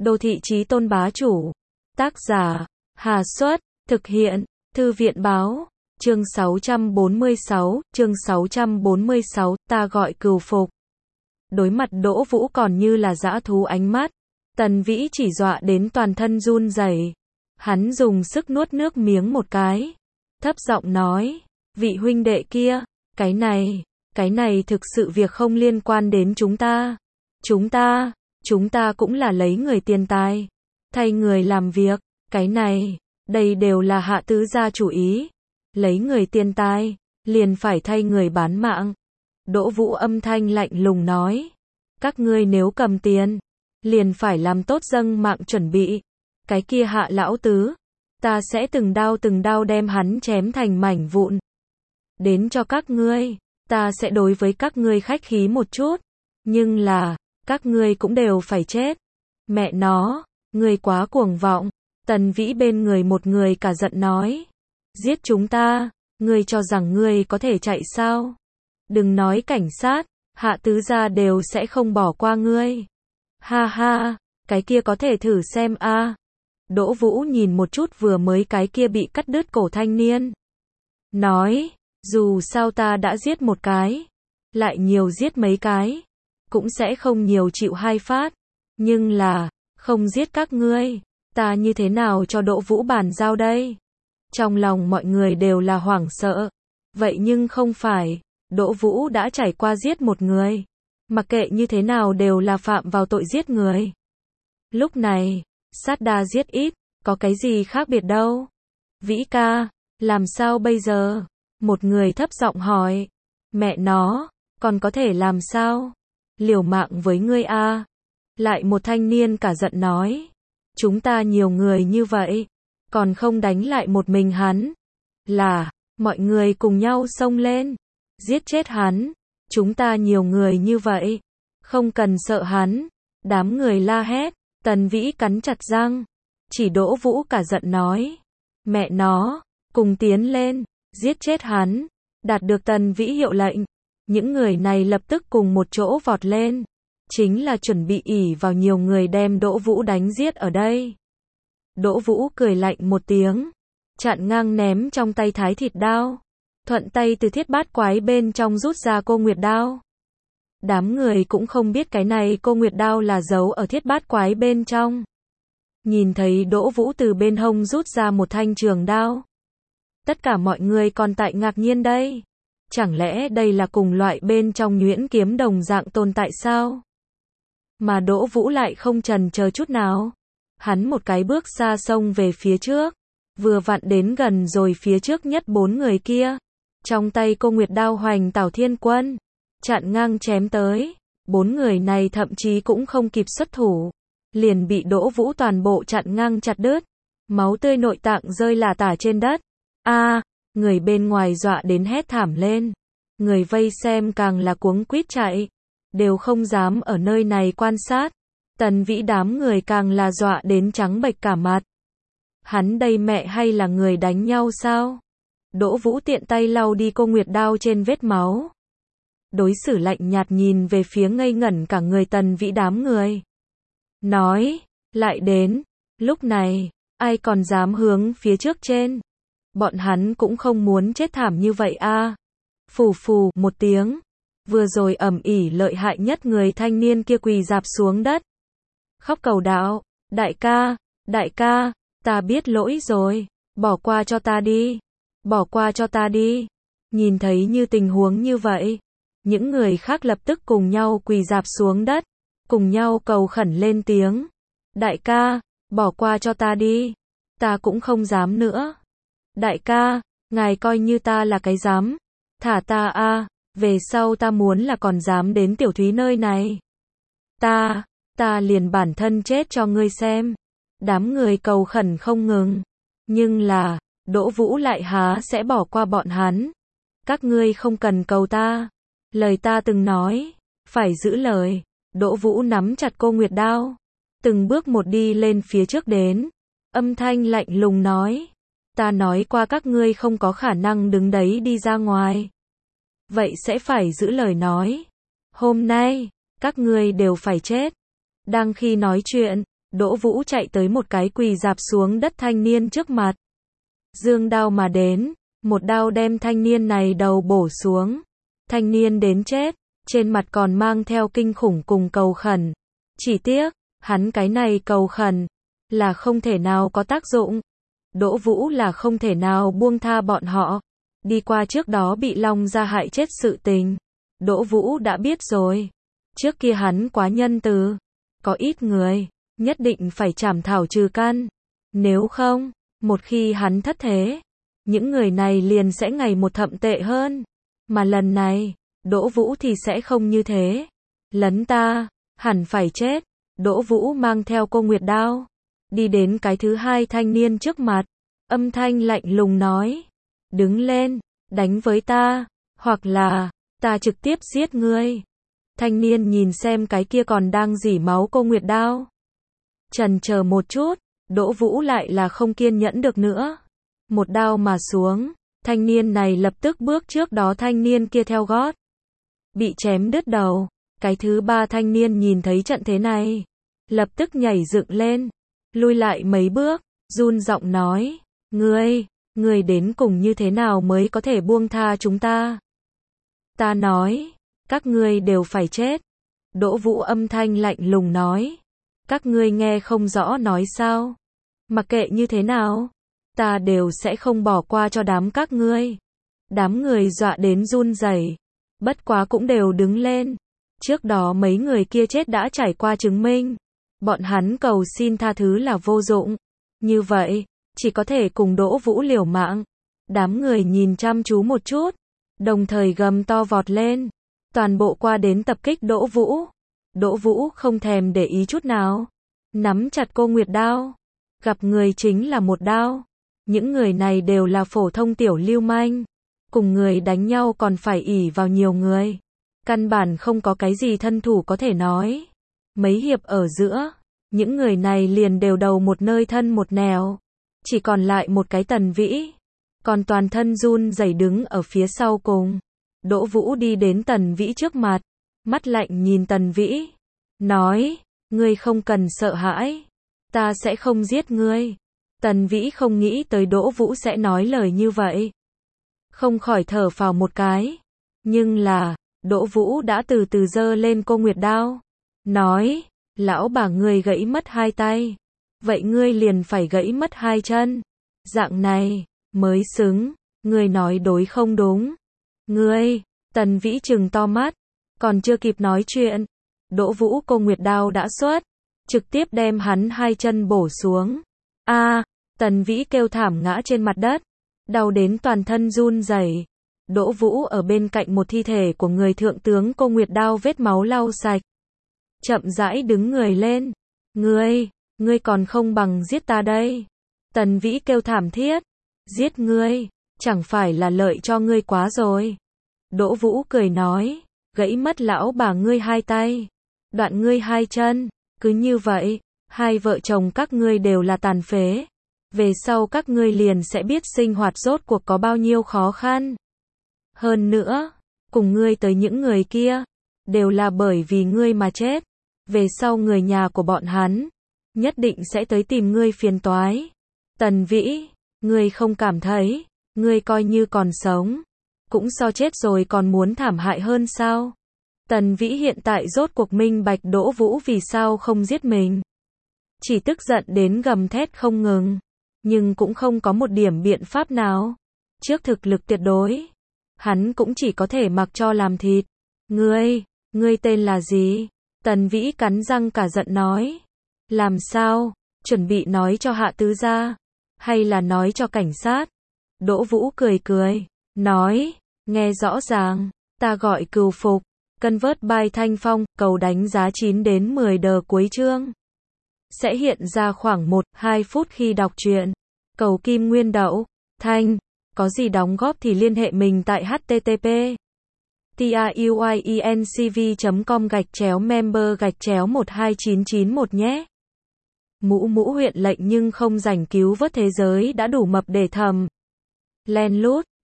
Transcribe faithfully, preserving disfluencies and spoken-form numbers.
Đô thị chí tôn bá chủ. Tác giả, Hà Xuất, thực hiện, Thư viện báo. Chương sáu trăm bốn mươi sáu, chương sáu trăm bốn mươi sáu, ta gọi cừu phục. Đối mặt Đỗ Vũ còn như là dã thú ánh mắt, Tần Vĩ chỉ dọa đến toàn thân run rẩy. Hắn dùng sức nuốt nước miếng một cái, thấp giọng nói, vị huynh đệ kia, cái này, cái này thực sự việc không liên quan đến chúng ta. Chúng ta, chúng ta cũng là lấy người tiền tài, thay người làm việc, cái này, đây đều là Hạ tứ gia chủ ý. Lấy người tiền tài, liền phải thay người bán mạng. Đỗ Vũ âm thanh lạnh lùng nói, các ngươi nếu cầm tiền, liền phải làm tốt dâng mạng chuẩn bị. Cái kia Hạ lão tứ, ta sẽ từng đao từng đao đem hắn chém thành mảnh vụn. Đến cho các ngươi, ta sẽ đối với các ngươi khách khí một chút, nhưng là, các ngươi cũng đều phải chết. Mẹ nó, ngươi quá cuồng vọng. Tần Vĩ bên người một người cả giận nói, giết chúng ta, ngươi cho rằng ngươi có thể chạy sao? Đừng nói cảnh sát, Hạ tứ gia đều sẽ không bỏ qua ngươi. Ha ha, cái kia có thể thử xem a. À. Đỗ Vũ nhìn một chút vừa mới cái kia bị cắt đứt cổ thanh niên. Nói, dù sao ta đã giết một cái, lại nhiều giết mấy cái, cũng sẽ không nhiều chịu hai phát. Nhưng là, không giết các ngươi, ta như thế nào cho Đỗ Vũ bàn giao đây? Trong lòng mọi người đều là hoảng sợ. Vậy nhưng không phải, Đỗ Vũ đã trải qua giết một người. Mặc kệ như thế nào đều là phạm vào tội giết người. Lúc này, sát đa giết ít, có cái gì khác biệt đâu. Vĩ ca, làm sao bây giờ? Một người thấp giọng hỏi. Mẹ nó, còn có thể làm sao? Liều mạng với ngươi a. Lại một thanh niên cả giận nói. Chúng ta nhiều người như vậy, còn không đánh lại một mình hắn. Là, mọi người cùng nhau xông lên, giết chết hắn. Chúng ta nhiều người như vậy, không cần sợ hắn. Đám người la hét. Tần Vĩ cắn chặt răng, chỉ Đỗ Vũ cả giận nói. Mẹ nó, cùng tiến lên, giết chết hắn. Đạt được Tần Vĩ hiệu lệnh, những người này lập tức cùng một chỗ vọt lên. Chính là chuẩn bị ỷ vào nhiều người đem Đỗ Vũ đánh giết ở đây. Đỗ Vũ cười lạnh một tiếng, chặn ngang ném trong tay thái thịt đao, thuận tay từ thiết bát quái bên trong rút ra cô nguyệt đao. Đám người cũng không biết cái này cô nguyệt đao là giấu ở thiết bát quái bên trong. Nhìn thấy Đỗ Vũ từ bên hông rút ra một thanh trường đao, tất cả mọi người còn tại ngạc nhiên đây. Chẳng lẽ đây là cùng loại bên trong nhuyễn kiếm đồng dạng tồn tại sao? Mà Đỗ Vũ lại không chần chờ chút nào. Hắn một cái bước xa xông về phía trước, vừa vặn đến gần rồi phía trước nhất bốn người kia. Trong tay cô nguyệt đao hoành tảo thiên quân, chặn ngang chém tới. Bốn người này thậm chí cũng không kịp xuất thủ, liền bị Đỗ Vũ toàn bộ chặn ngang chặt đứt. Máu tươi nội tạng rơi lả tả trên đất. A, à, người bên ngoài dọa đến hét thảm lên. Người vây xem càng là cuống quýt chạy, đều không dám ở nơi này quan sát. Tần Vĩ đám người càng là dọa đến trắng bệch cả mặt. Hắn đây mẹ hay là người đánh nhau sao? Đỗ Vũ tiện tay lau đi cô nguyệt đao trên vết máu. Đối xử lạnh nhạt nhìn về phía ngây ngẩn cả người Tần Vĩ đám người. Nói, lại đến, lúc này, ai còn dám hướng phía trước trên? Bọn hắn cũng không muốn chết thảm như vậy a. À. Phù phù một tiếng, vừa rồi ầm ỉ lợi hại nhất người thanh niên kia quỳ rạp xuống đất. Khóc cầu đạo, đại ca, đại ca, ta biết lỗi rồi, bỏ qua cho ta đi, bỏ qua cho ta đi. Nhìn thấy như tình huống như vậy, những người khác lập tức cùng nhau quỳ rạp xuống đất, cùng nhau cầu khẩn lên tiếng. Đại ca, bỏ qua cho ta đi, ta cũng không dám nữa. Đại ca, ngài coi như ta là cái dám, thả ta a, về sau ta muốn là còn dám đến Tiểu Thúy nơi này. Ta, ta liền bản thân chết cho ngươi xem. Đám người cầu khẩn không ngừng, nhưng là, Đỗ Vũ lại há sẽ bỏ qua bọn hắn. Các ngươi không cần cầu ta, lời ta từng nói, phải giữ lời. Đỗ Vũ nắm chặt cô nguyệt đao, từng bước một đi lên phía trước đến, âm thanh lạnh lùng nói. Ta nói qua các ngươi không có khả năng đứng đấy đi ra ngoài. Vậy sẽ phải giữ lời nói. Hôm nay, các ngươi đều phải chết. Đang khi nói chuyện, Đỗ Vũ chạy tới một cái quỳ dạp xuống đất thanh niên trước mặt. Dương đao mà đến, một đao đem thanh niên này đầu bổ xuống. Thanh niên đến chết, trên mặt còn mang theo kinh khủng cùng cầu khẩn. Chỉ tiếc, hắn cái này cầu khẩn, là không thể nào có tác dụng. Đỗ Vũ là không thể nào buông tha bọn họ. Đi qua trước đó bị Long gia hại chết sự tình. Đỗ Vũ đã biết rồi. Trước kia hắn quá nhân từ. Có ít người, nhất định phải trảm thảo trừ căn. Nếu không, một khi hắn thất thế, những người này liền sẽ ngày một thậm tệ hơn. Mà lần này, Đỗ Vũ thì sẽ không như thế. Lấn ta, hẳn phải chết. Đỗ Vũ mang theo cô Nguyệt đao, đi đến cái thứ hai thanh niên trước mặt. Âm thanh lạnh lùng nói, đứng lên, đánh với ta, hoặc là, ta trực tiếp giết ngươi. Thanh niên nhìn xem cái kia còn đang rỉ máu cô Nguyệt đao. Chần chờ một chút, Đỗ Vũ lại là không kiên nhẫn được nữa. Một đao mà xuống, thanh niên này lập tức bước trước đó thanh niên kia theo gót. Bị chém đứt đầu, cái thứ ba thanh niên nhìn thấy trận thế này. Lập tức nhảy dựng lên, lui lại mấy bước, run giọng nói, ngươi, ngươi đến cùng như thế nào mới có thể buông tha chúng ta? Ta nói, các ngươi đều phải chết. Đỗ Vũ âm thanh lạnh lùng nói, các ngươi nghe không rõ nói sao? Mặc kệ như thế nào, ta đều sẽ không bỏ qua cho đám các ngươi. Đám người dọa đến run rẩy, bất quá cũng đều đứng lên. Trước đó mấy người kia chết đã trải qua chứng minh, bọn hắn cầu xin tha thứ là vô dụng. Như vậy, chỉ có thể cùng Đỗ Vũ liều mạng. Đám người nhìn chăm chú một chút, đồng thời gầm to vọt lên, toàn bộ qua đến tập kích Đỗ Vũ. Đỗ Vũ không thèm để ý chút nào, nắm chặt cô Nguyệt đao, gặp người chính là một đao. Những người này đều là phổ thông tiểu lưu manh, cùng người đánh nhau còn phải ỷ vào nhiều người, căn bản không có cái gì thân thủ có thể nói. Mấy hiệp ở giữa, những người này liền đều đầu một nơi thân một nẻo, chỉ còn lại một cái Tần Vĩ, còn toàn thân run rẩy đứng ở phía sau cùng. Đỗ Vũ đi đến Tần Vĩ trước mặt, mắt lạnh nhìn Tần Vĩ, nói, ngươi không cần sợ hãi, ta sẽ không giết ngươi. Tần Vĩ không nghĩ tới Đỗ Vũ sẽ nói lời như vậy, không khỏi thở phào một cái. Nhưng là, Đỗ Vũ đã từ từ giơ lên cô Nguyệt đao, nói, lão bà ngươi gãy mất hai tay, vậy ngươi liền phải gãy mất hai chân. Dạng này, mới xứng, ngươi nói đối không đúng. Ngươi, Tần Vĩ trừng to mắt, còn chưa kịp nói chuyện, Đỗ Vũ cô Nguyệt đao đã xuất, trực tiếp đem hắn hai chân bổ xuống. A, à, Tần Vĩ kêu thảm ngã trên mặt đất, đau đến toàn thân run rẩy. Đỗ Vũ ở bên cạnh một thi thể của người thượng tướng cô Nguyệt đao vết máu lau sạch, chậm rãi đứng người lên. Ngươi, ngươi còn không bằng giết ta đây. Tần Vĩ kêu thảm thiết, giết ngươi, chẳng phải là lợi cho ngươi quá rồi. Đỗ Vũ cười nói, gãy mất lão bà ngươi hai tay, đoạn ngươi hai chân, cứ như vậy, hai vợ chồng các ngươi đều là tàn phế. Về sau các ngươi liền sẽ biết sinh hoạt rốt cuộc có bao nhiêu khó khăn. Hơn nữa, cùng ngươi tới những người kia, đều là bởi vì ngươi mà chết. Về sau người nhà của bọn hắn, nhất định sẽ tới tìm ngươi phiền toái. Tần Vĩ, ngươi không cảm thấy, ngươi coi như còn sống, cũng so chết rồi còn muốn thảm hại hơn sao? Tần Vĩ hiện tại rốt cuộc minh bạch Đỗ Vũ vì sao không giết mình. Chỉ tức giận đến gầm thét không ngừng, nhưng cũng không có một điểm biện pháp nào. Trước thực lực tuyệt đối, hắn cũng chỉ có thể mặc cho làm thịt. Ngươi, ngươi tên là gì? Tần Vĩ cắn răng cả giận nói. Làm sao? Chuẩn bị nói cho Hạ tứ gia, hay là nói cho cảnh sát? Đỗ Vũ cười cười, nói, nghe rõ ràng, ta gọi Cừu Phục, Convert by Thanh Phong, cầu đánh giá chín đến mười đờ cuối chương. Sẽ hiện ra khoảng một đến hai phút khi đọc truyện. Cầu Kim Nguyên Đậu, Thanh, có gì đóng góp thì liên hệ mình tại http truyencv chấm com gạch chéo member gạch chéo một hai chín chín một nhé. Mũ mũ huyện lệnh nhưng không rảnh cứu vớt thế giới đã đủ mập để thầm. Len lút.